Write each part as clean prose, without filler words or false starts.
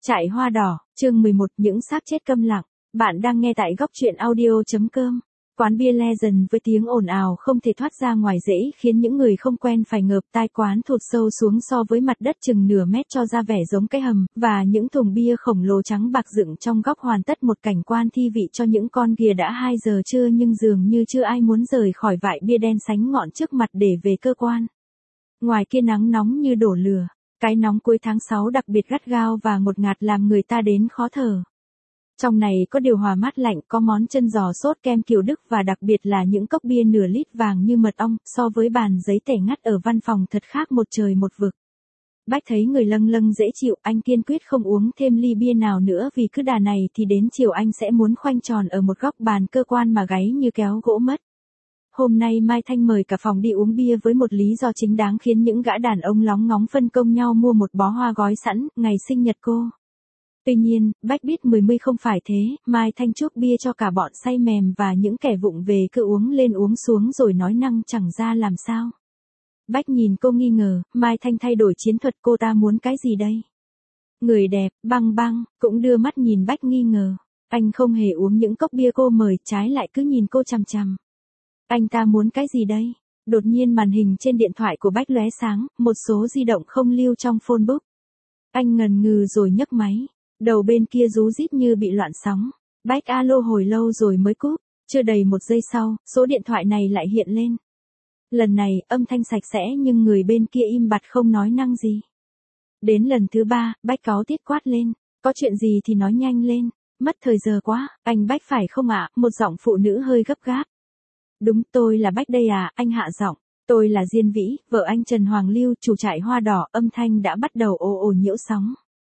Trại hoa đỏ, chương 11, những xác chết câm lặng. Bạn đang nghe tại góc truyện audio.com. Quán bia Legend với tiếng ồn ào không thể thoát ra ngoài dễ khiến những người không quen phải ngợp tai. Quán thụt sâu xuống so với mặt đất chừng nửa mét cho ra vẻ giống cái hầm, và những thùng bia khổng lồ trắng bạc dựng trong góc hoàn tất một cảnh quan thi vị cho những con ghìa. Đã 2 giờ trưa nhưng dường như chưa ai muốn rời khỏi vại bia đen sánh ngọn trước mặt để về cơ quan. Ngoài kia nắng nóng như đổ lửa. Cái nóng cuối tháng 6 đặc biệt gắt gao và ngột ngạt làm người ta đến khó thở. Trong này có điều hòa mát lạnh, có món chân giò sốt kem Kiều Đức và đặc biệt là những cốc bia nửa lít vàng như mật ong, so với bàn giấy tẻ ngắt ở văn phòng thật khác một trời một vực. Bách thấy người lâng lâng dễ chịu, anh kiên quyết không uống thêm ly bia nào nữa vì cứ đà này thì đến chiều anh sẽ muốn khoanh tròn ở một góc bàn cơ quan mà gáy như kéo gỗ mất. Hôm nay Mai Thanh mời cả phòng đi uống bia với một lý do chính đáng khiến những gã đàn ông lóng ngóng phân công nhau mua một bó hoa gói sẵn, ngày sinh nhật cô. Tuy nhiên, Bách biết 10 không phải thế, Mai Thanh chuốc bia cho cả bọn say mềm và những kẻ vụng về cứ uống lên uống xuống rồi nói năng chẳng ra làm sao. Bách nhìn cô nghi ngờ, Mai Thanh thay đổi chiến thuật, cô ta muốn cái gì đây? Người đẹp, băng băng, cũng đưa mắt nhìn Bách nghi ngờ. Anh không hề uống những cốc bia cô mời, trái lại cứ nhìn cô chằm chằm. Anh ta muốn cái gì đây? Đột nhiên màn hình trên điện thoại của Bách lóe sáng, một số di động không lưu trong phone book. Anh ngần ngừ rồi nhấc máy. Đầu bên kia rú rít như bị loạn sóng. Bách alo hồi lâu rồi mới cúp. Chưa đầy 1 giây sau, số điện thoại này lại hiện lên. Lần này, âm thanh sạch sẽ nhưng người bên kia im bặt không nói năng gì. Đến lần thứ 3, Bách cáu tiết quát lên. Có chuyện gì thì nói nhanh lên. Mất thời giờ quá, anh Bách phải không ạ? Một giọng phụ nữ hơi gấp gáp. Đúng, tôi là Bách đây à, anh hạ giọng. Tôi là Diên Vĩ, vợ anh Trần Hoàng Lưu, chủ trại hoa đỏ. Âm thanh đã bắt đầu ồ ồ nhiễu sóng.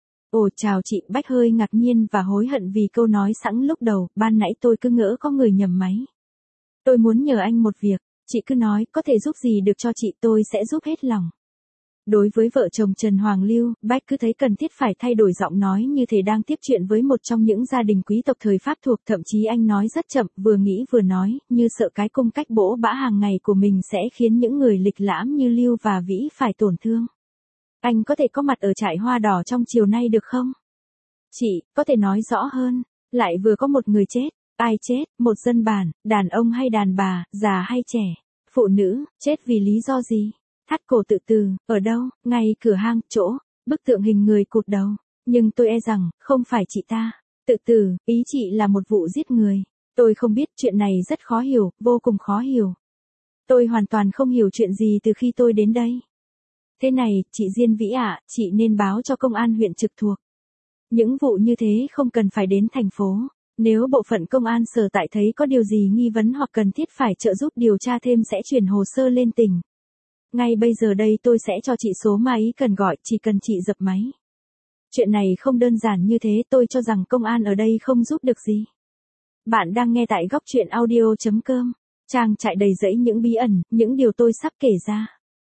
Ồ chào chị. Bách hơi ngạc nhiên và hối hận vì câu nói sẵn lúc đầu, ban nãy tôi cứ ngỡ có người nhầm máy. Tôi muốn nhờ anh một việc, chị cứ nói, có thể giúp gì được cho chị tôi sẽ giúp hết lòng. Đối với vợ chồng Trần Hoàng Lưu, Bách cứ thấy cần thiết phải thay đổi giọng nói như thể đang tiếp chuyện với một trong những gia đình quý tộc thời Pháp thuộc, thậm chí anh nói rất chậm, vừa nghĩ vừa nói, như sợ cái cung cách bỗ bã hàng ngày của mình sẽ khiến những người lịch lãm như Lưu và Vĩ phải tổn thương. Anh có thể có mặt ở trại hoa đỏ trong chiều nay được không? Chị, có thể nói rõ hơn, lại vừa có một người chết, ai chết, một dân bản, đàn ông hay đàn bà, già hay trẻ, phụ nữ, chết vì lý do gì? Thắt cổ tự tử, ở đâu? Ngay cửa hang, chỗ, bức tượng hình người cụt đầu. Nhưng tôi e rằng, không phải chị ta. Tự tử, ý chị là một vụ giết người. Tôi không biết, chuyện này rất khó hiểu, vô cùng khó hiểu. Tôi hoàn toàn không hiểu chuyện gì từ khi tôi đến đây. Thế này, chị Diên Vĩ ạ, chị nên báo cho công an huyện trực thuộc. Những vụ như thế không cần phải đến thành phố. Nếu bộ phận công an sở tại thấy có điều gì nghi vấn hoặc cần thiết phải trợ giúp điều tra thêm sẽ chuyển hồ sơ lên tỉnh. Ngay bây giờ đây tôi sẽ cho chị số mà ý cần gọi, chỉ cần chị dập máy. Chuyện này không đơn giản như thế, tôi cho rằng công an ở đây không giúp được gì. Bạn đang nghe tại góc truyện audio.com. Trang trại đầy rẫy những bí ẩn, những điều tôi sắp kể ra.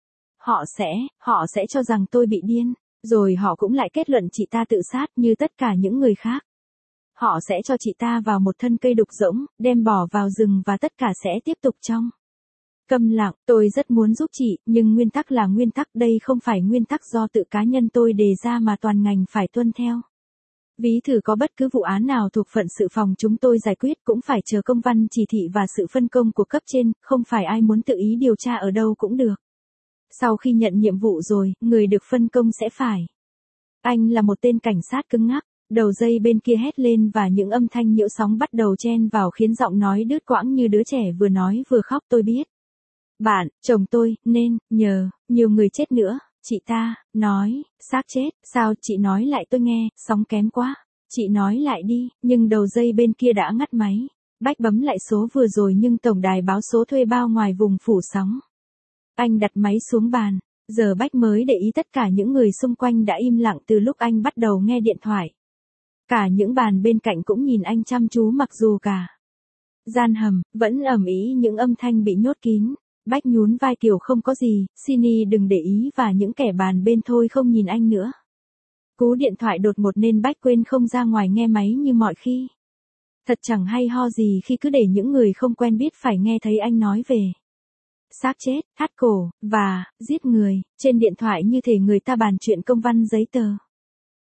Họ sẽ cho rằng tôi bị điên, rồi họ cũng lại kết luận chị ta tự sát như tất cả những người khác. Họ sẽ cho chị ta vào một thân cây đục rỗng, đem bỏ vào rừng và tất cả sẽ tiếp tục trong câm lặng. Tôi rất muốn giúp chị, nhưng nguyên tắc là nguyên tắc, đây không phải nguyên tắc do tự cá nhân tôi đề ra mà toàn ngành phải tuân theo. Ví thử có bất cứ vụ án nào thuộc phận sự phòng chúng tôi giải quyết cũng phải chờ công văn chỉ thị và sự phân công của cấp trên, không phải ai muốn tự ý điều tra ở đâu cũng được. Sau khi nhận nhiệm vụ rồi, người được phân công sẽ phải. Anh là một tên cảnh sát cứng ngắc. Đầu dây bên kia hét lên và những âm thanh nhiễu sóng bắt đầu chen vào khiến giọng nói đứt quãng như đứa trẻ vừa nói vừa khóc. Tôi biết. Bạn, chồng tôi, nên, nhờ, nhiều người chết nữa, chị ta, nói, xác chết, sao chị nói lại tôi nghe, sóng kém quá, chị nói lại đi, nhưng đầu dây bên kia đã ngắt máy. Bách bấm lại số vừa rồi nhưng tổng đài báo số thuê bao ngoài vùng phủ sóng. Anh đặt máy xuống bàn, giờ Bách mới để ý tất cả những người xung quanh đã im lặng từ lúc anh bắt đầu nghe điện thoại. Cả những bàn bên cạnh cũng nhìn anh chăm chú mặc dù cả gian hầm, vẫn ầm ĩ những âm thanh bị nhốt kín. Bách nhún vai kiểu không có gì, Sini đừng để ý và những kẻ bàn bên thôi không nhìn anh nữa. Cú điện thoại đột ngột nên Bách quên không ra ngoài nghe máy như mọi khi. Thật chẳng hay ho gì khi cứ để những người không quen biết phải nghe thấy anh nói về xác chết, thắt cổ, và giết người, trên điện thoại như thể người ta bàn chuyện công văn giấy tờ.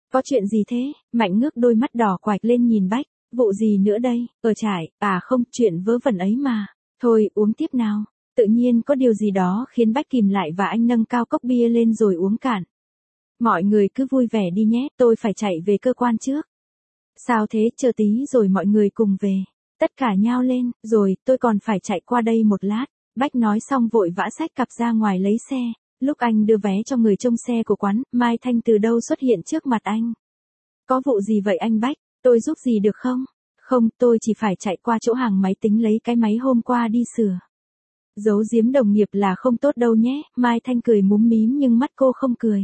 Có chuyện gì thế? Mạnh ngước đôi mắt đỏ quạch lên nhìn Bách. Vụ gì nữa đây? Ở trại, à không, chuyện vớ vẩn ấy mà. Thôi, uống tiếp nào. Tự nhiên có điều gì đó khiến Bách kìm lại và anh nâng cao cốc bia lên rồi uống cạn. Mọi người cứ vui vẻ đi nhé, tôi phải chạy về cơ quan trước. Sao thế, chờ tí rồi mọi người cùng về. Tất cả nhao lên, rồi, tôi còn phải chạy qua đây một lát. Bách nói xong vội vã xách cặp ra ngoài lấy xe. Lúc anh đưa vé cho người trông xe của quán, Mai Thanh từ đâu xuất hiện trước mặt anh. Có vụ gì vậy anh Bách, tôi giúp gì được không? Không, tôi chỉ phải chạy qua chỗ hàng máy tính lấy cái máy hôm qua đi sửa. Giấu giếm đồng nghiệp là không tốt đâu nhé, Mai Thanh cười múm mím nhưng mắt cô không cười.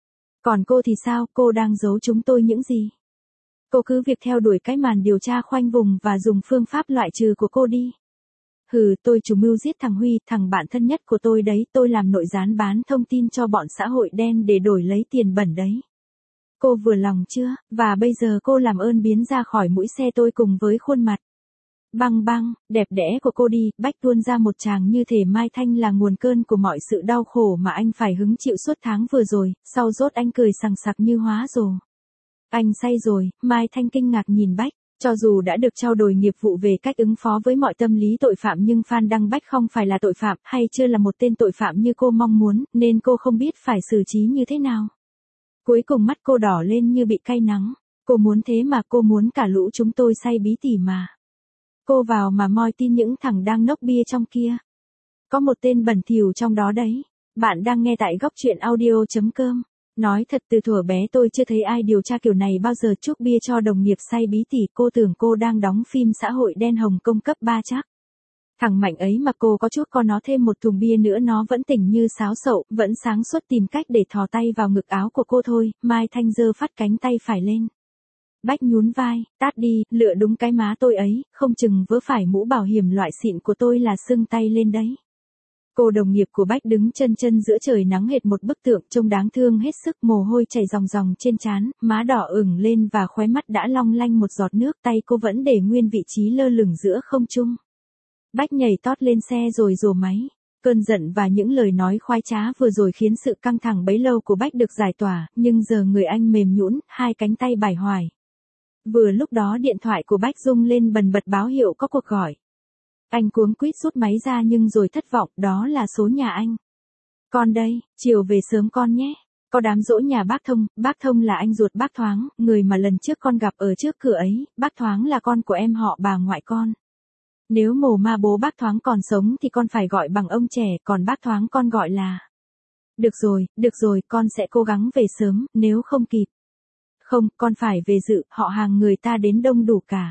Còn cô thì sao, cô đang giấu chúng tôi những gì? Cô cứ việc theo đuổi cái màn điều tra khoanh vùng và dùng phương pháp loại trừ của cô đi. Hừ, tôi chủ mưu giết thằng Huy, thằng bạn thân nhất của tôi đấy, tôi làm nội gián bán thông tin cho bọn xã hội đen để đổi lấy tiền bẩn đấy. Cô vừa lòng chưa, và bây giờ cô làm ơn biến ra khỏi mũi xe tôi cùng với khuôn mặt băng băng, đẹp đẽ của cô đi. Bách tuôn ra một tràng như thể Mai Thanh là nguồn cơn của mọi sự đau khổ mà anh phải hứng chịu suốt tháng vừa rồi, sau rốt anh cười sằng sặc như hóa rồ. Anh say rồi, Mai Thanh kinh ngạc nhìn Bách. Cho dù đã được trao đổi nghiệp vụ về cách ứng phó với mọi tâm lý tội phạm nhưng Phan Đăng Bách không phải là tội phạm hay chưa là một tên tội phạm như cô mong muốn, nên cô không biết phải xử trí như thế nào. Cuối cùng mắt cô đỏ lên như bị cay nắng. Cô muốn thế mà, cô muốn cả lũ chúng tôi say bí tỉ mà. Cô vào mà moi tin những thằng đang nốc bia trong kia. Có một tên bẩn thỉu trong đó đấy. Bạn đang nghe tại góc truyện audio.com. Nói thật từ thuở bé tôi chưa thấy ai điều tra kiểu này bao giờ, chúc bia cho đồng nghiệp say bí tỉ, cô tưởng cô đang đóng phim xã hội đen Hồng Kông cấp 3 chắc. Thằng Mạnh ấy mà cô có chút con nó thêm một thùng bia nữa nó vẫn tỉnh như sáo sậu, vẫn sáng suốt tìm cách để thò tay vào ngực áo của cô thôi. Mai Thanh giơ phát cánh tay phải lên. Bách nhún vai, tát đi, lựa đúng cái má tôi ấy, không chừng vớ phải mũ bảo hiểm loại xịn của tôi là sưng tay lên đấy. Cô đồng nghiệp của Bách đứng chân chân giữa trời nắng hệt một bức tượng trông đáng thương hết sức, mồ hôi chảy ròng ròng trên trán, má đỏ ửng lên và khóe mắt đã long lanh một giọt nước, tay cô vẫn để nguyên vị trí lơ lửng giữa không trung. Bách nhảy tót lên xe rồi rồ máy. Cơn giận và những lời nói khoái trá vừa rồi khiến sự căng thẳng bấy lâu của Bách được giải tỏa, nhưng giờ người anh mềm nhũn, hai cánh tay bải hoài. Vừa lúc đó điện thoại của Bách rung lên bần bật báo hiệu có cuộc gọi. Anh cuống quýt rút máy ra nhưng rồi thất vọng, đó là số nhà anh. Con đây, chiều về sớm con nhé. Có đám giỗ nhà bác Thông là anh ruột bác Thoáng, người mà lần trước con gặp ở trước cửa ấy, bác Thoáng là con của em họ bà ngoại con. Nếu mồ ma bố bác Thoáng còn sống thì con phải gọi bằng ông trẻ, còn bác Thoáng con gọi là... Được rồi, con sẽ cố gắng về sớm, nếu không kịp. Không, con phải về dự, họ hàng người ta đến đông đủ cả.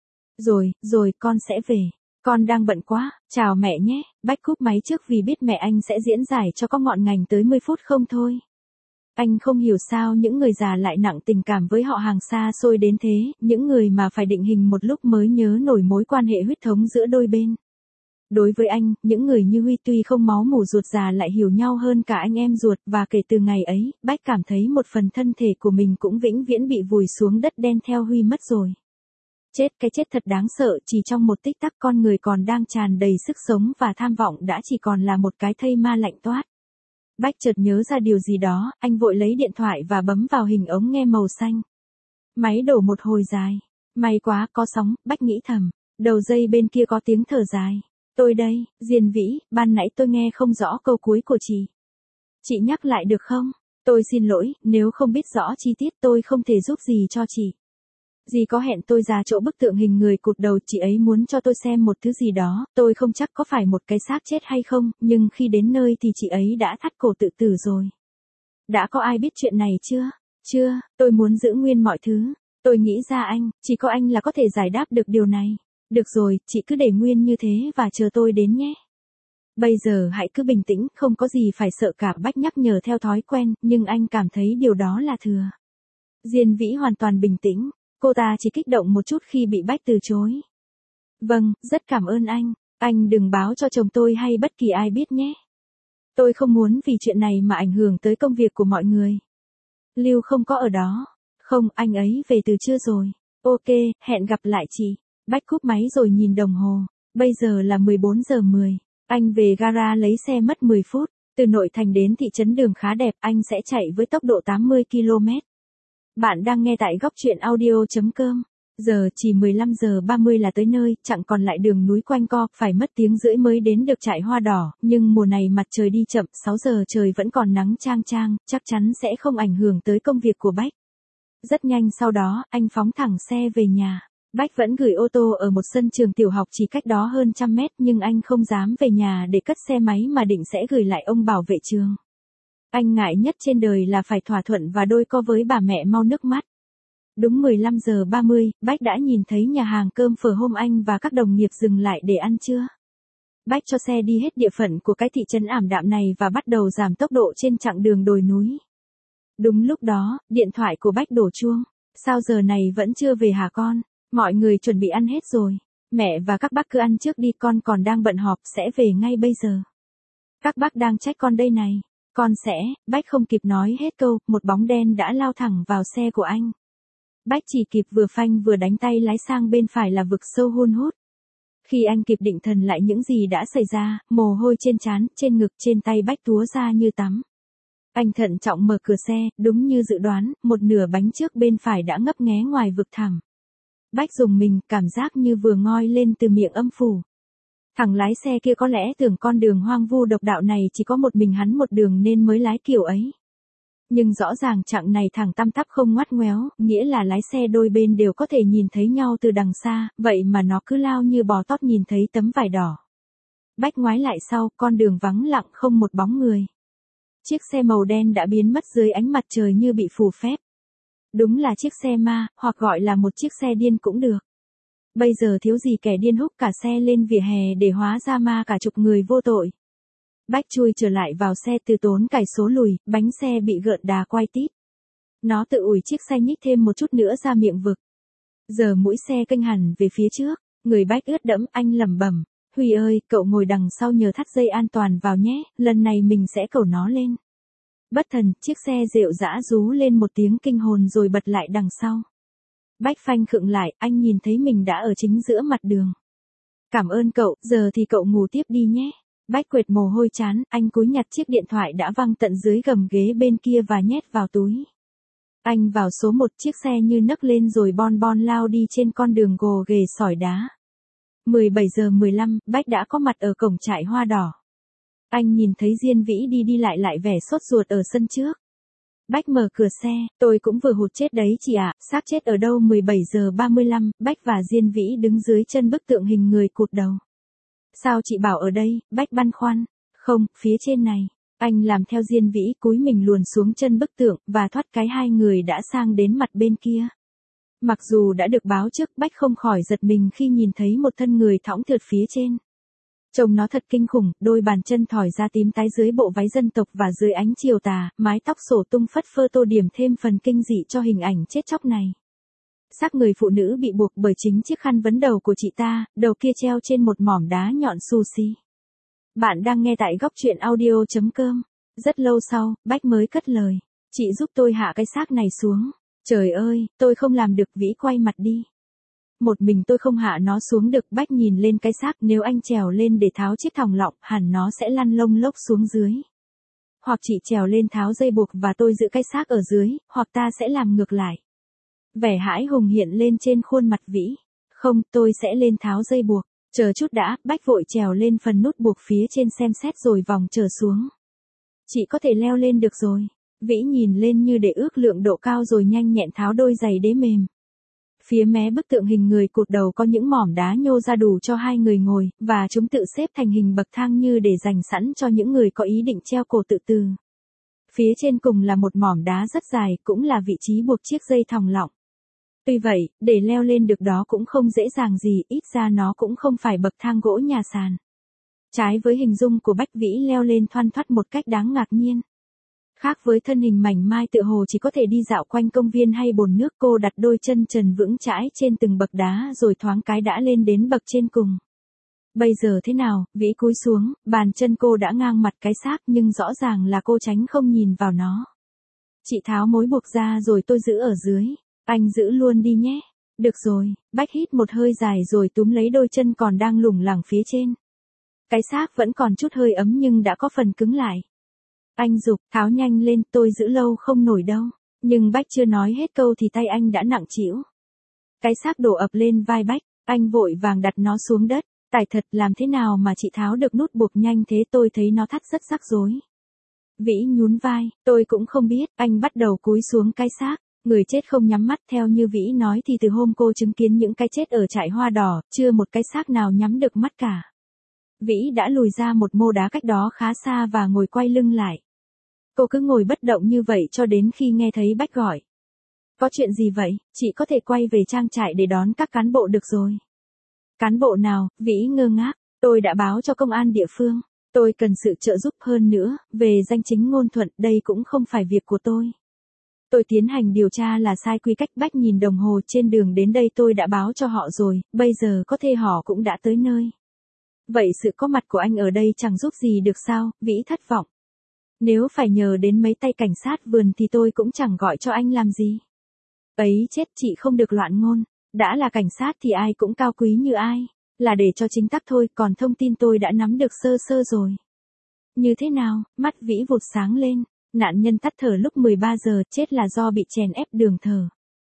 Rồi, con sẽ về. Con đang bận quá, chào mẹ nhé. Bách cúp máy trước vì biết mẹ anh sẽ diễn giải cho có ngọn ngành tới 10 phút không thôi. Anh không hiểu sao những người già lại nặng tình cảm với họ hàng xa xôi đến thế, những người mà phải định hình một lúc mới nhớ nổi mối quan hệ huyết thống giữa đôi bên. Đối với anh, những người như Huy tuy không máu mủ ruột già lại hiểu nhau hơn cả anh em ruột, và kể từ ngày ấy, Bách cảm thấy một phần thân thể của mình cũng vĩnh viễn bị vùi xuống đất đen theo Huy mất rồi. Chết, cái chết thật đáng sợ, chỉ trong một tích tắc con người còn đang tràn đầy sức sống và tham vọng đã chỉ còn là một cái thây ma lạnh toát. Bách chợt nhớ ra điều gì đó, anh vội lấy điện thoại và bấm vào hình ống nghe màu xanh. Máy đổ một hồi dài. May quá, có sóng, Bách nghĩ thầm. Đầu dây bên kia có tiếng thở dài. Tôi đây, Diên Vĩ, ban nãy tôi nghe không rõ câu cuối của chị. Chị nhắc lại được không? Tôi xin lỗi, nếu không biết rõ chi tiết tôi không thể giúp gì cho chị. Dì có hẹn tôi ra chỗ bức tượng hình người cụt đầu, chị ấy muốn cho tôi xem một thứ gì đó, tôi không chắc có phải một cái xác chết hay không, nhưng khi đến nơi thì chị ấy đã thắt cổ tự tử rồi. Đã có ai biết chuyện này chưa? Chưa, tôi muốn giữ nguyên mọi thứ. Tôi nghĩ ra anh, chỉ có anh là có thể giải đáp được điều này. Được rồi, chị cứ để nguyên như thế và chờ tôi đến nhé. Bây giờ hãy cứ bình tĩnh, không có gì phải sợ cả. Bách nhắc nhở theo thói quen, nhưng anh cảm thấy điều đó là thừa. Diên Vĩ hoàn toàn bình tĩnh. Cô ta chỉ kích động một chút khi bị Bách từ chối. Vâng, rất cảm ơn anh. Anh đừng báo cho chồng tôi hay bất kỳ ai biết nhé. Tôi không muốn vì chuyện này mà ảnh hưởng tới công việc của mọi người. Lưu không có ở đó. Không, anh ấy về từ trưa rồi. Ok, hẹn gặp lại chị. Bách cúp máy rồi nhìn đồng hồ. Bây giờ là 14 giờ 10. Anh về gara lấy xe mất 10 phút. Từ nội thành đến thị trấn đường khá đẹp, anh sẽ chạy với tốc độ 80 km. Bạn đang nghe tại góc truyện audio.com. Giờ chỉ 15 giờ 30 là tới nơi, chẳng còn lại đường núi quanh co, phải mất tiếng rưỡi mới đến được trại hoa đỏ, nhưng mùa này mặt trời đi chậm, 6 giờ trời vẫn còn nắng chang chang, chắc chắn sẽ không ảnh hưởng tới công việc của Bách. Rất nhanh sau đó, anh phóng thẳng xe về nhà. Bách vẫn gửi ô tô ở một sân trường tiểu học chỉ cách đó hơn 100 mét, nhưng anh không dám về nhà để cất xe máy mà định sẽ gửi lại ông bảo vệ trường. Anh ngại nhất trên đời là phải thỏa thuận và đôi co với bà mẹ mau nước mắt. Đúng 15 giờ 30, Bách đã nhìn thấy nhà hàng cơm phở hôm anh và các đồng nghiệp dừng lại để ăn trưa. Bách cho xe đi hết địa phận của cái thị trấn ảm đạm này và bắt đầu giảm tốc độ trên chặng đường đồi núi. Đúng lúc đó, điện thoại của Bách đổ chuông. Sao giờ này vẫn chưa về hả con? Mọi người chuẩn bị ăn hết rồi. Mẹ và các bác cứ ăn trước đi, con còn đang bận họp, sẽ về ngay bây giờ. Các bác đang trách con đây này. Con sẽ, Bách không kịp nói hết câu, một bóng đen đã lao thẳng vào xe của anh. Bách chỉ kịp vừa phanh vừa đánh tay lái sang bên phải là vực sâu hun hút. Khi anh kịp định thần lại những gì đã xảy ra, mồ hôi trên trán, trên ngực, trên tay Bách túa ra như tắm. Anh thận trọng mở cửa xe, đúng như dự đoán, một nửa bánh trước bên phải đã ngấp nghé ngoài vực thẳm. Bách rùng mình, cảm giác như vừa ngoi lên từ miệng âm phủ. Thằng lái xe kia có lẽ tưởng con đường hoang vu độc đạo này chỉ có một mình hắn một đường nên mới lái kiểu ấy. Nhưng rõ ràng chặng này thẳng tăm tắp không ngoắt ngoéo, nghĩa là lái xe đôi bên đều có thể nhìn thấy nhau từ đằng xa, vậy mà nó cứ lao như bò tót nhìn thấy tấm vải đỏ. Bách ngoái lại sau, con đường vắng lặng không một bóng người. Chiếc xe màu đen đã biến mất dưới ánh mặt trời như bị phù phép. Đúng là chiếc xe ma, hoặc gọi là một chiếc xe điên cũng được. Bây giờ thiếu gì kẻ điên húc cả xe lên vỉa hè để hóa ra ma cả chục người vô tội. Bách chui trở lại vào xe từ tốn cài số lùi, bánh xe bị gợn đà quay tít. Nó tự ủi chiếc xe nhích thêm một chút nữa ra miệng vực. Giờ mũi xe kênh hẳn về phía trước, người Bách ướt đẫm, anh lẩm bẩm. Huy ơi, cậu ngồi đằng sau nhờ thắt dây an toàn vào nhé, lần này mình sẽ cẩu nó lên. Bất thần, chiếc xe rệu rã rú lên một tiếng kinh hồn rồi bật lại đằng sau. Bách phanh khựng lại, anh nhìn thấy mình đã ở chính giữa mặt đường. Cảm ơn cậu, giờ thì cậu ngủ tiếp đi nhé. Bách quệt mồ hôi chán, anh cúi nhặt chiếc điện thoại đã văng tận dưới gầm ghế bên kia và nhét vào túi. Anh vào số 1, chiếc xe như nấc lên rồi bon bon lao đi trên con đường gồ ghề sỏi đá. 17 giờ 15, Bách đã có mặt ở cổng trại hoa đỏ. Anh nhìn thấy Diên Vĩ đi lại vẻ sốt ruột ở sân trước. Bách mở cửa xe, tôi cũng vừa hụt chết đấy chị ạ, xác chết ở đâu? 17 giờ 35, Bách và Diên Vĩ đứng dưới chân bức tượng hình người cụt đầu. Sao chị bảo ở đây? Bách băn khoăn. Không, phía trên này. Anh làm theo Diên Vĩ, cúi mình luồn xuống chân bức tượng, và thoát cái hai người đã sang đến mặt bên kia. Mặc dù đã được báo trước, Bách không khỏi giật mình khi nhìn thấy một thân người thõng thượt phía trên. Trông nó thật kinh khủng, đôi bàn chân thỏi ra tím tái dưới bộ váy dân tộc và dưới ánh chiều tà, mái tóc xổ tung phất phơ tô điểm thêm phần kinh dị cho hình ảnh chết chóc này. Xác người phụ nữ bị buộc bởi chính chiếc khăn vấn đầu của chị ta, đầu kia treo trên một mỏm đá nhọn xù xì. Bạn đang nghe tại góc truyện audio.com. Rất lâu sau, Bách mới cất lời. Chị giúp tôi hạ cái xác này xuống. Trời ơi, tôi không làm được. Vĩ quay mặt đi. Một mình tôi không hạ nó xuống được. Bách nhìn lên cái xác, nếu anh trèo lên để tháo chiếc thòng lọng, hẳn nó sẽ lăn lông lốc xuống dưới. Hoặc chị trèo lên tháo dây buộc và tôi giữ cái xác ở dưới, hoặc ta sẽ làm ngược lại. Vẻ hãi hùng hiện lên trên khuôn mặt Vĩ. Không, tôi sẽ lên tháo dây buộc. Chờ chút đã, Bách vội trèo lên phần nút buộc phía trên xem xét rồi vòng trở xuống. Chị có thể leo lên được rồi. Vĩ nhìn lên như để ước lượng độ cao rồi nhanh nhẹn tháo đôi giày đế mềm. Phía mé bức tượng hình người cụt đầu có những mỏm đá nhô ra đủ cho hai người ngồi, và chúng tự xếp thành hình bậc thang như để dành sẵn cho những người có ý định treo cổ tự tử. Phía trên cùng là một mỏm đá rất dài, cũng là vị trí buộc chiếc dây thòng lọng. Tuy vậy, để leo lên được đó cũng không dễ dàng gì, ít ra nó cũng không phải bậc thang gỗ nhà sàn. Trái với hình dung của Bách, Vĩ leo lên thoăn thoắt một cách đáng ngạc nhiên. Khác với thân hình mảnh mai tựa hồ chỉ có thể đi dạo quanh công viên hay bồn nước, cô đặt đôi chân trần vững chãi trên từng bậc đá rồi thoáng cái đã lên đến bậc trên cùng. Bây giờ thế nào? Vĩ cúi xuống, bàn chân cô đã ngang mặt cái xác nhưng rõ ràng là cô tránh không nhìn vào nó. Chị tháo mối buộc ra rồi tôi giữ ở dưới. Anh giữ luôn đi nhé. Được rồi, Bách hít một hơi dài rồi túm lấy đôi chân còn đang lủng lẳng phía trên. Cái xác vẫn còn chút hơi ấm nhưng đã có phần cứng lại. Anh giục, tháo nhanh lên, tôi giữ lâu không nổi đâu. Nhưng Bách chưa nói hết câu thì tay anh đã nặng trĩu. Cái xác đổ ập lên vai Bách, anh vội vàng đặt nó xuống đất. Tài thật, làm thế nào mà chị tháo được nút buộc nhanh thế, tôi thấy nó thắt rất rắc rối. Vĩ nhún vai, tôi cũng không biết. Anh bắt đầu cúi xuống cái xác. Người chết không nhắm mắt, theo như Vĩ nói thì từ hôm cô chứng kiến những cái chết ở trại hoa đỏ, chưa một cái xác nào nhắm được mắt cả. Vĩ đã lùi ra một mô đá cách đó khá xa và ngồi quay lưng lại. Cô cứ ngồi bất động như vậy cho đến khi nghe thấy Bách gọi. Có chuyện gì vậy, chị có thể quay về trang trại để đón các cán bộ được rồi. Cán bộ nào? Vĩ ngơ ngác. Tôi đã báo cho công an địa phương. Tôi cần sự trợ giúp hơn nữa, về danh chính ngôn thuận, đây cũng không phải việc của tôi. Tôi tiến hành điều tra là sai quy cách. Bách nhìn đồng hồ trên đường đến đây, tôi đã báo cho họ rồi, bây giờ có thể họ cũng đã tới nơi. Vậy sự có mặt của anh ở đây chẳng giúp gì được sao? Vĩ thất vọng. Nếu phải nhờ đến mấy tay cảnh sát vườn thì tôi cũng chẳng gọi cho anh làm gì. Ấy chết, chị không được loạn ngôn. Đã là cảnh sát thì ai cũng cao quý như ai. Là để cho chính tắc thôi, còn thông tin tôi đã nắm được sơ sơ rồi. Như thế nào? Mắt Vĩ vụt sáng lên. Nạn nhân tắt thở lúc 13 giờ, chết là do bị chèn ép đường thở.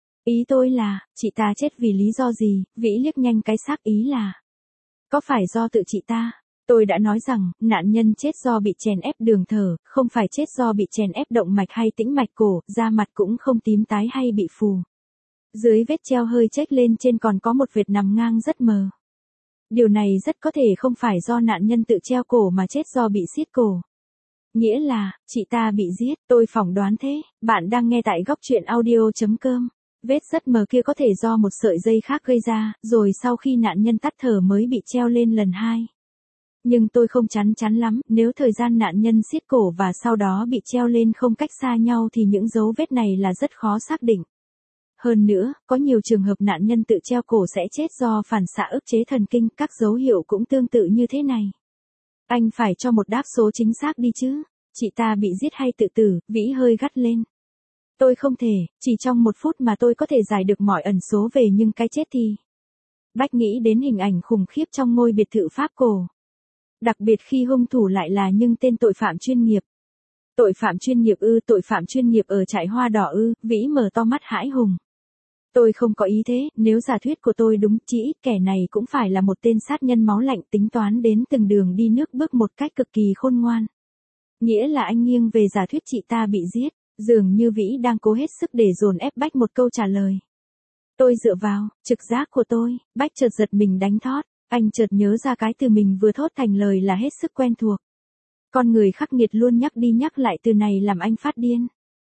Ý tôi là, chị ta chết vì lý do gì? Vĩ liếc nhanh cái xác, ý là, có phải do tự chị ta? Tôi đã nói rằng, nạn nhân chết do bị chèn ép đường thở, không phải chết do bị chèn ép động mạch hay tĩnh mạch cổ, da mặt cũng không tím tái hay bị phù. Dưới vết treo hơi chếch lên trên còn có một vệt nằm ngang rất mờ. Điều này rất có thể không phải do nạn nhân tự treo cổ mà chết do bị siết cổ. Nghĩa là, chị ta bị giết, tôi phỏng đoán thế. Bạn đang nghe tại góc truyện audio.com. Vết rất mờ kia có thể do một sợi dây khác gây ra, rồi sau khi nạn nhân tắt thở mới bị treo lên lần hai. Nhưng tôi không chắn chắn lắm, nếu thời gian nạn nhân siết cổ và sau đó bị treo lên không cách xa nhau thì những dấu vết này là rất khó xác định. Hơn nữa, có nhiều trường hợp nạn nhân tự treo cổ sẽ chết do phản xạ ức chế thần kinh, các dấu hiệu cũng tương tự như thế này. Anh phải cho một đáp số chính xác đi chứ. Chị ta bị giết hay tự tử? Vĩ hơi gắt lên. Tôi không thể, chỉ trong 1 phút mà tôi có thể giải được mọi ẩn số về nhưng cái chết thì... Bách nghĩ đến hình ảnh khủng khiếp trong ngôi biệt thự Pháp cổ. Đặc biệt khi hung thủ lại là nhưng tên tội phạm chuyên nghiệp. Tội phạm chuyên nghiệp ư? Tội phạm chuyên nghiệp ở trại hoa đỏ ư? Vĩ mở to mắt hãi hùng. Tôi không có ý thế, nếu giả thuyết của tôi đúng, chỉ ít kẻ này cũng phải là một tên sát nhân máu lạnh, tính toán đến từng đường đi nước bước một cách cực kỳ khôn ngoan. Nghĩa là anh nghiêng về giả thuyết chị ta bị giết, dường như Vĩ đang cố hết sức để dồn ép Bách một câu trả lời. Tôi dựa vào trực giác của tôi. Bách chợt giật mình đánh thót, anh chợt nhớ ra cái từ mình vừa thốt thành lời là hết sức quen thuộc. Con người khắc nghiệt luôn nhắc đi nhắc lại từ này làm anh phát điên.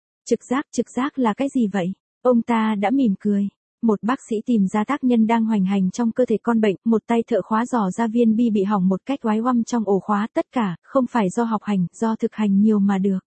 Trực giác là cái gì vậy? Ông ta đã mỉm cười. Một bác sĩ tìm ra tác nhân đang hoành hành trong cơ thể con bệnh, một tay thợ khóa dò ra viên bi bị hỏng một cách oái oăm trong ổ khóa, tất cả, không phải do học hành, do thực hành nhiều mà được.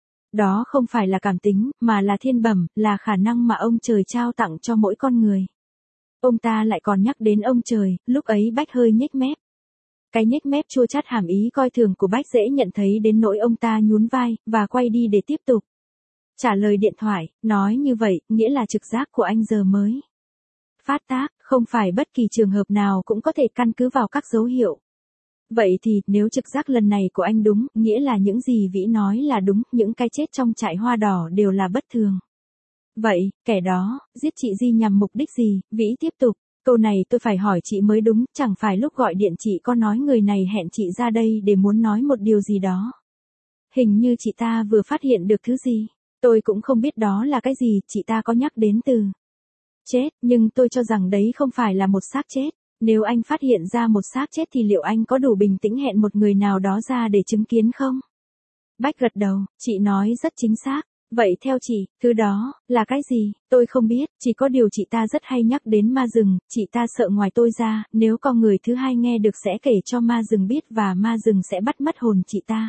Đó không phải là cảm tính, mà là thiên bẩm, là khả năng mà ông trời trao tặng cho mỗi con người. Ông ta lại còn nhắc đến ông trời, lúc ấy Bách hơi nhếch mép. Cái nhếch mép chua chát hàm ý coi thường của Bách dễ nhận thấy đến nỗi ông ta nhún vai, và quay đi để tiếp tục trả lời điện thoại. Nói như vậy, nghĩa là trực giác của anh giờ mới phát tác, không phải bất kỳ trường hợp nào cũng có thể căn cứ vào các dấu hiệu. Vậy thì, nếu trực giác lần này của anh đúng, nghĩa là những gì Vĩ nói là đúng, những cái chết trong trại hoa đỏ đều là bất thường. Vậy, kẻ đó, giết chị Di nhằm mục đích gì? Vĩ tiếp tục, câu này tôi phải hỏi chị mới đúng, chẳng phải lúc gọi điện chị có nói người này hẹn chị ra đây để muốn nói một điều gì đó. Hình như chị ta vừa phát hiện được thứ gì. Tôi cũng không biết đó là cái gì, chị ta có nhắc đến từ chết, nhưng tôi cho rằng đấy không phải là một xác chết. Nếu anh phát hiện ra một xác chết thì liệu anh có đủ bình tĩnh hẹn một người nào đó ra để chứng kiến không? Bách gật đầu, chị nói rất chính xác. Vậy theo chị, thứ đó, là cái gì? Tôi không biết, chỉ có điều chị ta rất hay nhắc đến ma rừng, chị ta sợ ngoài tôi ra, nếu có người thứ hai nghe được sẽ kể cho ma rừng biết và ma rừng sẽ bắt mất hồn chị ta.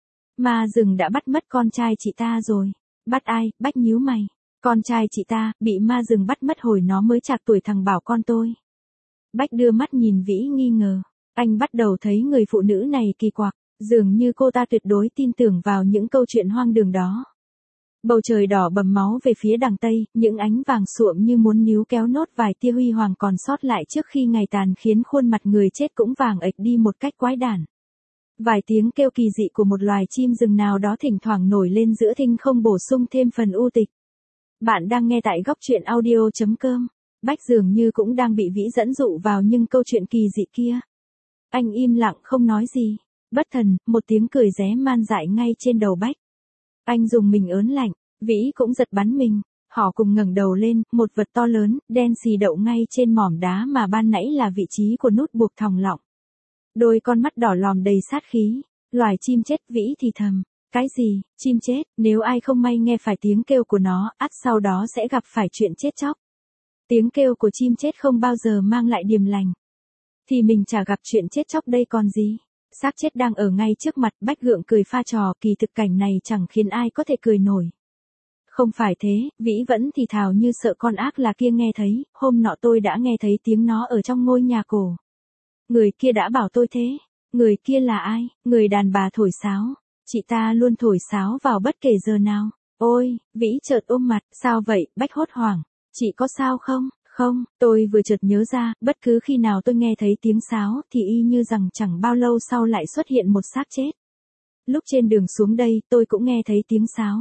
Ma rừng đã bắt mất con trai chị ta rồi. Bắt ai? Bách nhíu mày. Con trai chị ta, bị ma rừng bắt mất hồi nó mới trạc tuổi thằng bảo con tôi. Bách đưa mắt nhìn Vĩ nghi ngờ. Anh bắt đầu thấy người phụ nữ này kỳ quặc, dường như cô ta tuyệt đối tin tưởng vào những câu chuyện hoang đường đó. Bầu trời đỏ bầm máu về phía đằng Tây, những ánh vàng suộm như muốn níu kéo nốt vài tia huy hoàng còn sót lại trước khi ngày tàn khiến khuôn mặt người chết cũng vàng ệch đi một cách quái đản. Vài tiếng kêu kỳ dị của một loài chim rừng nào đó thỉnh thoảng nổi lên giữa thinh không bổ sung thêm phần u tịch. Bạn đang nghe tại góc truyện audio.com. Bách dường như cũng đang bị Vĩ dẫn dụ vào nhưng câu chuyện kỳ dị kia. Anh im lặng không nói gì. Bất thần, một tiếng cười ré man dại ngay trên đầu Bách. Anh dùng mình ớn lạnh, Vĩ cũng giật bắn mình. Họ cùng ngẩng đầu lên, một vật to lớn, đen xì đậu ngay trên mỏm đá mà ban nãy là vị trí của nút buộc thòng lọng. Đôi con mắt đỏ lòm đầy sát khí. Loài chim chết, Vĩ thì thầm. Cái gì, chim chết, nếu ai không may nghe phải tiếng kêu của nó, ắt sau đó sẽ gặp phải chuyện chết chóc. Tiếng kêu của chim chết không bao giờ mang lại điềm lành. Thì mình chả gặp chuyện chết chóc đây còn gì. Xác chết đang ở ngay trước mặt, Bách gượng cười pha trò, kỳ thực cảnh này chẳng khiến ai có thể cười nổi. Không phải thế, Vĩ vẫn thì thào như sợ con ác là kia nghe thấy, hôm nọ tôi đã nghe thấy tiếng nó ở trong ngôi nhà cổ. Người kia đã bảo tôi thế. Người kia là ai? Người đàn bà thổi sáo. Chị ta luôn thổi sáo vào bất kể giờ nào. Ôi, Vĩ chợt ôm mặt, sao vậy, Bách hốt hoảng. Chị có sao không? Không, tôi vừa chợt nhớ ra, bất cứ khi nào tôi nghe thấy tiếng sáo thì y như rằng chẳng bao lâu sau lại xuất hiện một xác chết. Lúc trên đường xuống đây, tôi cũng nghe thấy tiếng sáo.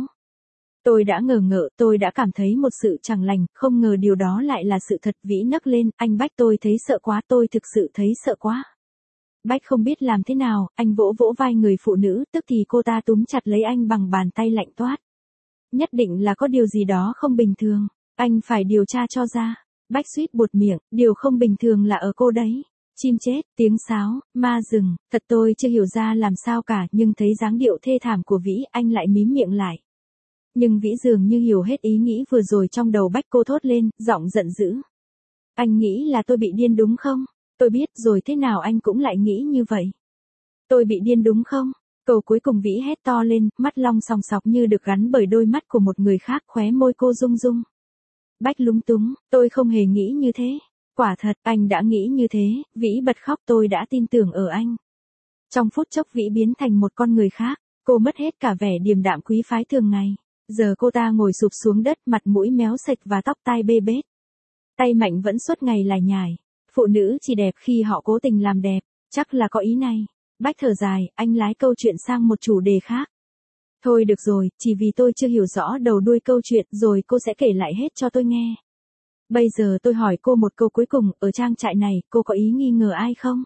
Tôi đã ngờ ngợ, tôi đã cảm thấy một sự chẳng lành, không ngờ điều đó lại là sự thật. Vĩ nấc lên, anh Bách, tôi thấy sợ quá, tôi thực sự thấy sợ quá. Bách không biết làm thế nào, anh vỗ vỗ vai người phụ nữ, tức thì cô ta túm chặt lấy anh bằng bàn tay lạnh toát. Nhất định là có điều gì đó không bình thường, anh phải điều tra cho ra. Bách suýt buột miệng, điều không bình thường là ở cô đấy. Chim chết, tiếng sáo, ma rừng, thật tôi chưa hiểu ra làm sao cả, nhưng thấy dáng điệu thê thảm của Vĩ, anh lại mím miệng lại. Nhưng Vĩ dường như hiểu hết ý nghĩ vừa rồi trong đầu Bách, cô thốt lên, giọng giận dữ. Anh nghĩ là tôi bị điên đúng không? Tôi biết rồi, thế nào anh cũng lại nghĩ như vậy. Tôi bị điên đúng không? Câu cuối cùng Vĩ hét to lên, mắt long sòng sọc như được gắn bởi đôi mắt của một người khác, khóe môi cô rung rung. Bách lúng túng, tôi không hề nghĩ như thế. Quả thật, anh đã nghĩ như thế. Vĩ bật khóc, tôi đã tin tưởng ở anh. Trong phút chốc Vĩ biến thành một con người khác, cô mất hết cả vẻ điềm đạm quý phái thường ngày. Giờ cô ta ngồi sụp xuống đất, mặt mũi méo sạch và tóc tai bê bết. Tay mạnh vẫn suốt ngày lải nhải. Phụ nữ chỉ đẹp khi họ cố tình làm đẹp, chắc là có ý này. Bách thở dài, anh lái câu chuyện sang một chủ đề khác. Thôi được rồi, chỉ vì tôi chưa hiểu rõ đầu đuôi câu chuyện rồi cô sẽ kể lại hết cho tôi nghe. Bây giờ tôi hỏi cô một câu cuối cùng, ở trang trại này, cô có ý nghi ngờ ai không?